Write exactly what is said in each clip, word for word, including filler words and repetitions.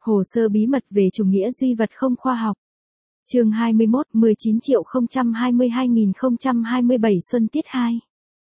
Hồ sơ bí mật về chủ nghĩa duy vật không khoa học. Chương hai mươi mốt, mười chín triệu không trăm hai mươi hai nghìn không trăm hai mươi bảy Xuân tiết hai.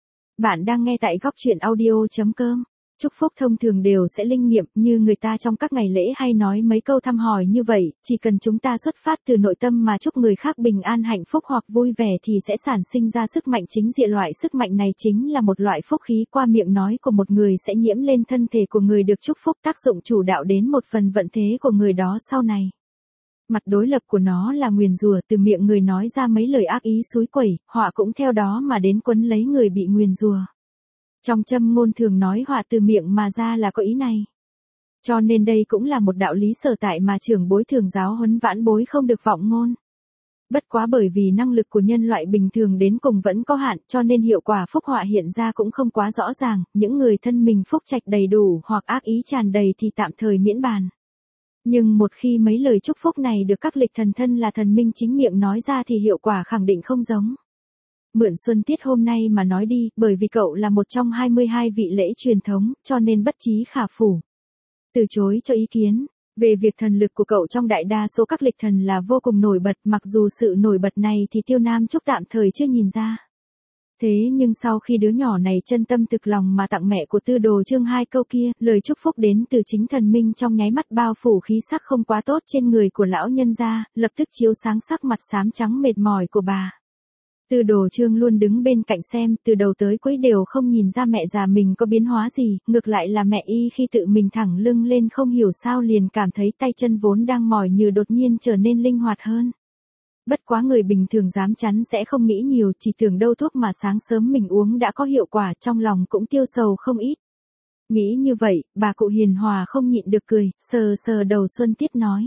Bạn đang nghe tại góc truyện audio chấm com. Chúc phúc thông thường đều sẽ linh nghiệm, như người ta trong các ngày lễ hay nói mấy câu thăm hỏi như vậy, chỉ cần chúng ta xuất phát từ nội tâm mà chúc người khác bình an hạnh phúc hoặc vui vẻ thì sẽ sản sinh ra sức mạnh chính diện. Loại sức mạnh này chính là một loại phúc khí qua miệng nói của một người sẽ nhiễm lên thân thể của người được chúc phúc, tác dụng chủ đạo đến một phần vận thế của người đó sau này. Mặt đối lập của nó là nguyền rủa, từ miệng người nói ra mấy lời ác ý xúi quẩy, họa cũng theo đó mà đến quấn lấy người bị nguyền rủa. Trong châm ngôn thường nói họa từ miệng mà ra là có ý này. Cho nên đây cũng là một đạo lý sở tại mà trưởng bối thường giáo huấn vãn bối không được vọng ngôn. Bất quá bởi vì năng lực của nhân loại bình thường đến cùng vẫn có hạn, cho nên hiệu quả phúc họa hiện ra cũng không quá rõ ràng, những người thân mình phúc trạch đầy đủ hoặc ác ý tràn đầy thì tạm thời miễn bàn. Nhưng một khi mấy lời chúc phúc này được các lịch thần thân là thần minh chính miệng nói ra thì hiệu quả khẳng định không giống. Mượn xuân tiết hôm nay mà nói đi, bởi vì cậu là một trong hai mươi hai vị lễ truyền thống, cho nên bất chí khả phủ. Từ chối cho ý kiến. Về việc thần lực của cậu trong đại đa số các lịch thần là vô cùng nổi bật, mặc dù sự nổi bật này thì Tiêu Nam Trúc tạm thời chưa nhìn ra. Thế nhưng sau khi đứa nhỏ này chân tâm thực lòng mà tặng mẹ của Tư Đồ Chương hai câu kia, lời chúc phúc đến từ chính thần minh trong nháy mắt bao phủ khí sắc không quá tốt trên người của lão nhân gia, lập tức chiếu sáng sắc mặt xám trắng mệt mỏi của bà. Tư Đồ Chương luôn đứng bên cạnh xem, từ đầu tới cuối đều không nhìn ra mẹ già mình có biến hóa gì, ngược lại là mẹ y khi tự mình thẳng lưng lên không hiểu sao liền cảm thấy tay chân vốn đang mỏi nhừ đột nhiên trở nên linh hoạt hơn. Bất quá người bình thường dám chắn sẽ không nghĩ nhiều, chỉ tưởng đâu thuốc mà sáng sớm mình uống đã có hiệu quả, trong lòng cũng tiêu sầu không ít. Nghĩ như vậy, bà cụ hiền hòa không nhịn được cười, sờ sờ đầu Xuân Tiết nói.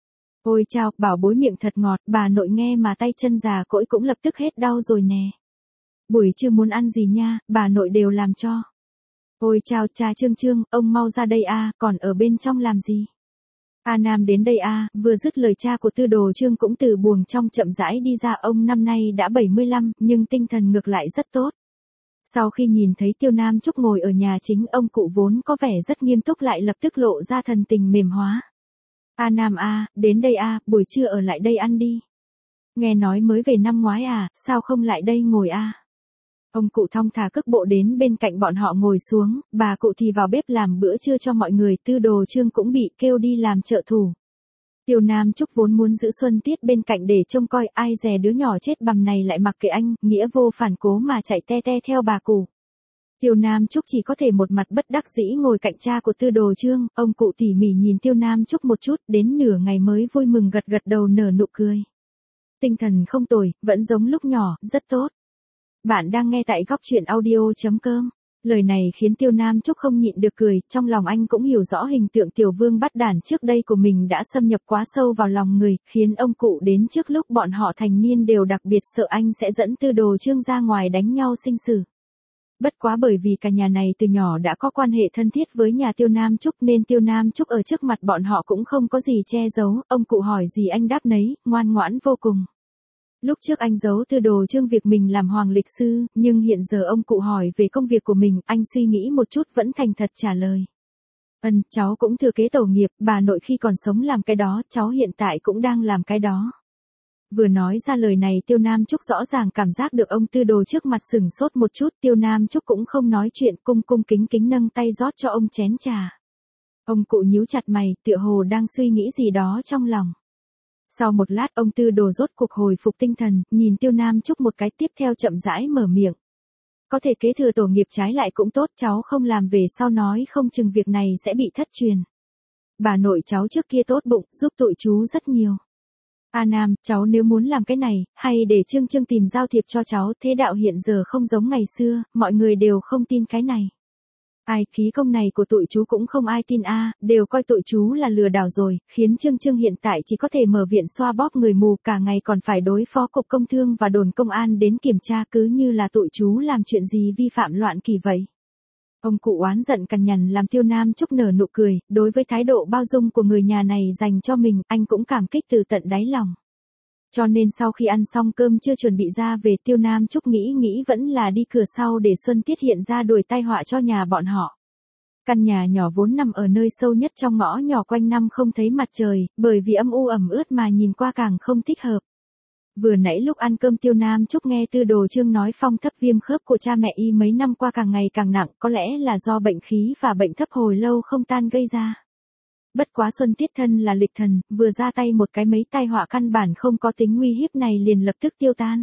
Ôi chao, bảo bối miệng thật ngọt, bà nội nghe mà tay chân già cỗi cũng lập tức hết đau rồi nè. Buổi trưa muốn ăn gì nha, bà nội đều làm cho. Ôi chao, cha Trương Trương, ông mau ra đây a, còn ở bên trong làm gì? A Nam đến đây a, vừa dứt lời cha của Tư Đồ Chương cũng từ buồng trong chậm rãi đi ra. Ông năm nay đã bảy mươi lăm, nhưng tinh thần ngược lại rất tốt. Sau khi nhìn thấy Tiêu Nam Trúc ngồi ở nhà chính, ông cụ vốn có vẻ rất nghiêm túc lại lập tức lộ ra thần tình mềm hóa. A Nam a, đến đây a, buổi trưa ở lại đây ăn đi. Nghe nói mới về năm ngoái à, sao không lại đây ngồi a? Ông cụ thong thả cước bộ đến bên cạnh bọn họ ngồi xuống, bà cụ thì vào bếp làm bữa trưa cho mọi người. Tư Đồ Chương cũng bị kêu đi làm trợ thủ. Tiêu Nam Trúc vốn muốn giữ Xuân Tiết bên cạnh để trông coi, ai dè đứa nhỏ chết bằm này lại mặc kệ anh, nghĩa vô phản cố mà chạy te te theo bà cụ. Tiêu Nam Trúc chỉ có thể một mặt bất đắc dĩ ngồi cạnh cha của Tư Đồ Chương, ông cụ tỉ mỉ nhìn Tiêu Nam Trúc một chút, đến nửa ngày mới vui mừng gật gật đầu nở nụ cười. Tinh thần không tồi, vẫn giống lúc nhỏ, rất tốt. Bạn đang nghe tại góc truyện audio chấm com. Lời này khiến Tiêu Nam Trúc không nhịn được cười, trong lòng anh cũng hiểu rõ hình tượng tiểu vương bắt đản trước đây của mình đã xâm nhập quá sâu vào lòng người, khiến ông cụ đến trước lúc bọn họ thành niên đều đặc biệt sợ anh sẽ dẫn Tư Đồ Chương ra ngoài đánh nhau sinh tử. Bất quá bởi vì cả nhà này từ nhỏ đã có quan hệ thân thiết với nhà Tiêu Nam Trúc nên Tiêu Nam Trúc ở trước mặt bọn họ cũng không có gì che giấu, ông cụ hỏi gì anh đáp nấy, ngoan ngoãn vô cùng. Lúc trước anh giấu Tư Đồ Chương việc mình làm hoàng lịch sư, nhưng hiện giờ ông cụ hỏi về công việc của mình, anh suy nghĩ một chút vẫn thành thật trả lời. Ừm, cháu cũng thừa kế tổ nghiệp, bà nội khi còn sống làm cái đó, cháu hiện tại cũng đang làm cái đó. Vừa nói ra lời này Tiêu Nam Trúc rõ ràng cảm giác được ông Tư Đồ trước mặt sừng sốt một chút, Tiêu Nam Trúc cũng không nói chuyện, cung cung kính kính nâng tay rót cho ông chén trà. Ông cụ nhíu chặt mày, tựa hồ đang suy nghĩ gì đó trong lòng. Sau một lát ông Tư Đồ rốt cuộc hồi phục tinh thần, nhìn Tiêu Nam Trúc một cái tiếp theo chậm rãi mở miệng. Có thể kế thừa tổ nghiệp trái lại cũng tốt, cháu không làm về sau nói không chừng việc này sẽ bị thất truyền. Bà nội cháu trước kia tốt bụng, giúp tụi chú rất nhiều. A Nam, cháu nếu muốn làm cái này, hay để Trương Trương tìm giao thiệp cho cháu, thế đạo hiện giờ không giống ngày xưa, mọi người đều không tin cái này. Ai, khí công này của tụi chú cũng không ai tin a, đều coi tụi chú là lừa đảo rồi, khiến Trương Trương hiện tại chỉ có thể mở viện xoa bóp người mù, cả ngày còn phải đối phó cục công thương và đồn công an đến kiểm tra, cứ như là tụi chú làm chuyện gì vi phạm loạn kỳ vậy. Ông cụ oán giận cằn nhằn làm Tiêu Nam Trúc nở nụ cười, đối với thái độ bao dung của người nhà này dành cho mình, anh cũng cảm kích từ tận đáy lòng. Cho nên sau khi ăn xong cơm chưa chuẩn bị ra về, Tiêu Nam Trúc nghĩ nghĩ vẫn là đi cửa sau để Xuân Tiết hiện ra đuổi tai họa cho nhà bọn họ. Căn nhà nhỏ vốn nằm ở nơi sâu nhất trong ngõ nhỏ quanh năm không thấy mặt trời, bởi vì âm u ẩm ướt mà nhìn qua càng không thích hợp. Vừa nãy lúc ăn cơm Tiêu Nam Trúc nghe Tư Đồ Chương nói phong thấp viêm khớp của cha mẹ y mấy năm qua càng ngày càng nặng, có lẽ là do bệnh khí và bệnh thấp hồi lâu không tan gây ra. Bất quá Xuân Tiết thân là lịch thần, vừa ra tay một cái mấy tai họa căn bản không có tính nguy hiếp này liền lập tức tiêu tan.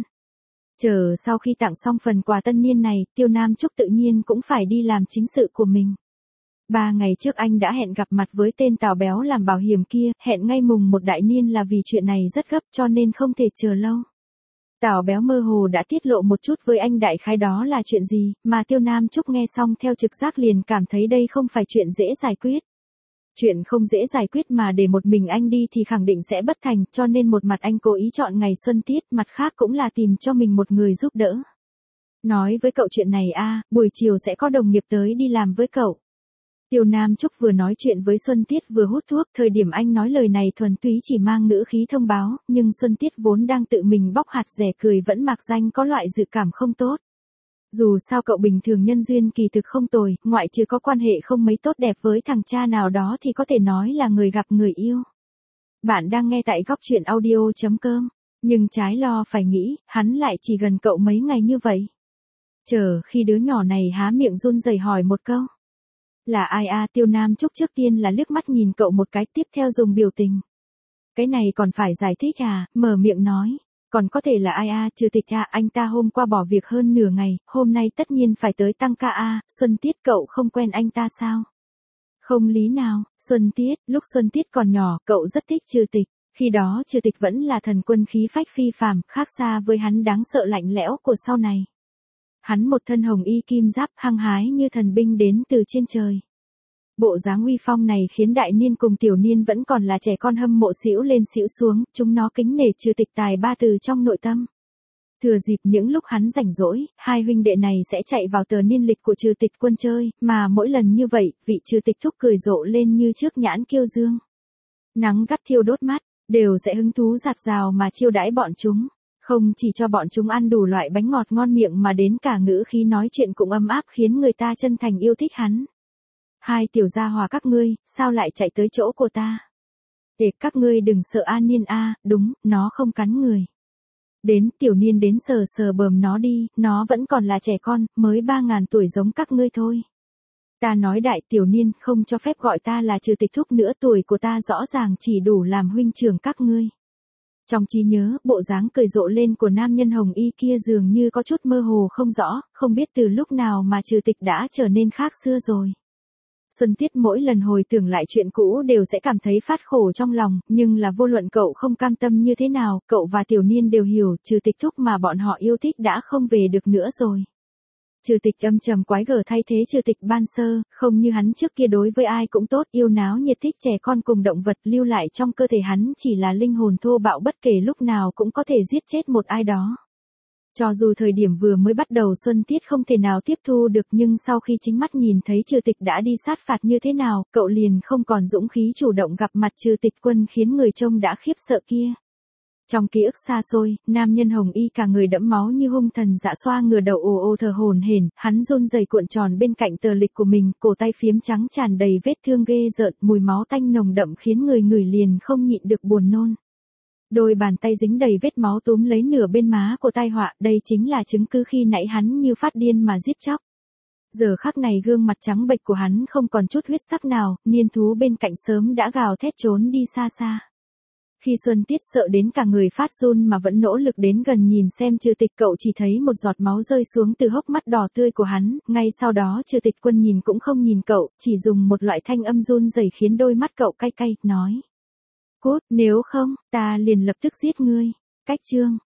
Chờ sau khi tặng xong phần quà tân niên này, Tiêu Nam Trúc tự nhiên cũng phải đi làm chính sự của mình. Ba ngày trước anh đã hẹn gặp mặt với tên Tào Béo làm bảo hiểm kia, hẹn ngay mùng một đại niên là vì chuyện này rất gấp cho nên không thể chờ lâu. Tào Béo mơ hồ đã tiết lộ một chút với anh đại khái đó là chuyện gì, mà Tiêu Nam Trúc nghe xong theo trực giác liền cảm thấy đây không phải chuyện dễ giải quyết. Chuyện không dễ giải quyết mà để một mình anh đi thì khẳng định sẽ bất thành, cho nên một mặt anh cố ý chọn ngày Xuân Tiết, mặt khác cũng là tìm cho mình một người giúp đỡ. Nói với cậu chuyện này a, buổi chiều sẽ có đồng nghiệp tới đi làm với cậu. Tiêu Nam Trúc vừa nói chuyện với Xuân Tiết vừa hút thuốc, thời điểm anh nói lời này thuần túy chỉ mang ngữ khí thông báo, nhưng Xuân Tiết vốn đang tự mình bóc hạt rẻ cười vẫn mạc danh có loại dự cảm không tốt. Dù sao cậu bình thường nhân duyên kỳ thực không tồi, ngoại trừ có quan hệ không mấy tốt đẹp với thằng cha nào đó thì có thể nói là người gặp người yêu. Bạn đang nghe tại góc truyện audio chấm com, nhưng trái lo phải nghĩ, hắn lại chỉ gần cậu mấy ngày như vậy. Chờ khi đứa nhỏ này há miệng run rẩy hỏi một câu. Là ai a? Tiêu Nam Trúc trước tiên là liếc mắt nhìn cậu một cái, tiếp theo dùng biểu tình. Cái này còn phải giải thích à, mở miệng nói. Còn có thể là ai a? Trừ Tịch a, anh ta hôm qua bỏ việc hơn nửa ngày, hôm nay tất nhiên phải tới tăng ca a, Xuân Tiết cậu không quen anh ta sao? Không lý nào, Xuân Tiết, lúc Xuân Tiết còn nhỏ, cậu rất thích Trừ Tịch, khi đó Trừ Tịch vẫn là thần quân khí phách phi phàm, khác xa với hắn đáng sợ lạnh lẽo của sau này. Hắn một thân hồng y kim giáp hăng hái như thần binh đến từ trên trời. Bộ dáng uy phong này khiến đại niên cùng tiểu niên vẫn còn là trẻ con hâm mộ xỉu lên xỉu xuống, chúng nó kính nể Trừ Tịch tài ba từ trong nội tâm. Thừa dịp những lúc hắn rảnh rỗi, hai huynh đệ này sẽ chạy vào tờ niên lịch của Trừ Tịch quân chơi, mà mỗi lần như vậy, vị Trừ Tịch thúc cười rộ lên như trước nhãn kiêu dương. Nắng gắt thiêu đốt mắt, đều sẽ hứng thú dạt dào mà chiêu đãi bọn chúng. Không chỉ cho bọn chúng ăn đủ loại bánh ngọt ngon miệng mà đến cả ngữ khí nói chuyện cũng ấm áp khiến người ta chân thành yêu thích hắn. Hai tiểu gia hòa các ngươi, sao lại chạy tới chỗ của ta? Để các ngươi đừng sợ A Niên a, đúng, nó không cắn người. Đến tiểu niên đến sờ sờ bờm nó đi, nó vẫn còn là trẻ con, mới ba ngàn tuổi giống các ngươi thôi. Ta nói đại tiểu niên không cho phép gọi ta là Trừ Tịch thúc nữa, tuổi của ta rõ ràng chỉ đủ làm huynh trưởng các ngươi. Trong trí nhớ, bộ dáng cười rộ lên của nam nhân hồng y kia dường như có chút mơ hồ không rõ, không biết từ lúc nào mà Trừ Tịch đã trở nên khác xưa rồi. Xuân Tiết mỗi lần hồi tưởng lại chuyện cũ đều sẽ cảm thấy phát khổ trong lòng, nhưng là vô luận cậu không cam tâm như thế nào, cậu và tiểu niên đều hiểu, Trừ Tịch thúc mà bọn họ yêu thích đã không về được nữa rồi. Trừ Tịch âm trầm quái gở thay thế Trừ Tịch ban sơ, không như hắn trước kia đối với ai cũng tốt, yêu náo nhiệt thích trẻ con cùng động vật, lưu lại trong cơ thể hắn chỉ là linh hồn thô bạo bất kể lúc nào cũng có thể giết chết một ai đó. Cho dù thời điểm vừa mới bắt đầu Xuân Tiết không thể nào tiếp thu được, nhưng sau khi chính mắt nhìn thấy Trừ Tịch đã đi sát phạt như thế nào, cậu liền không còn dũng khí chủ động gặp mặt Trừ Tịch quân khiến người trông đã khiếp sợ kia. Trong ký ức xa xôi, nam nhân hồng y cả người đẫm máu như hung thần dã xoa ngửa đầu ồ ồ thở hổn hển, hắn run rẩy cuộn tròn bên cạnh tờ lịch của mình, cổ tay phiếm trắng tràn đầy vết thương ghê rợn, mùi máu tanh nồng đậm khiến người ngửi liền không nhịn được buồn nôn. Đôi bàn tay dính đầy vết máu túm lấy nửa bên má của tai họa, đây chính là chứng cứ khi nãy hắn như phát điên mà giết chóc. Giờ khắc này gương mặt trắng bệch của hắn không còn chút huyết sắc nào, niên thú bên cạnh sớm đã gào thét trốn đi xa xa. Khi Xuân Tiết sợ đến cả người phát run mà vẫn nỗ lực đến gần nhìn xem Trừ Tịch, cậu chỉ thấy một giọt máu rơi xuống từ hốc mắt đỏ tươi của hắn, ngay sau đó Trừ Tịch quân nhìn cũng không nhìn cậu, chỉ dùng một loại thanh âm run rẩy khiến đôi mắt cậu cay cay, nói. Cút, nếu không, ta liền lập tức giết ngươi. Cách chương,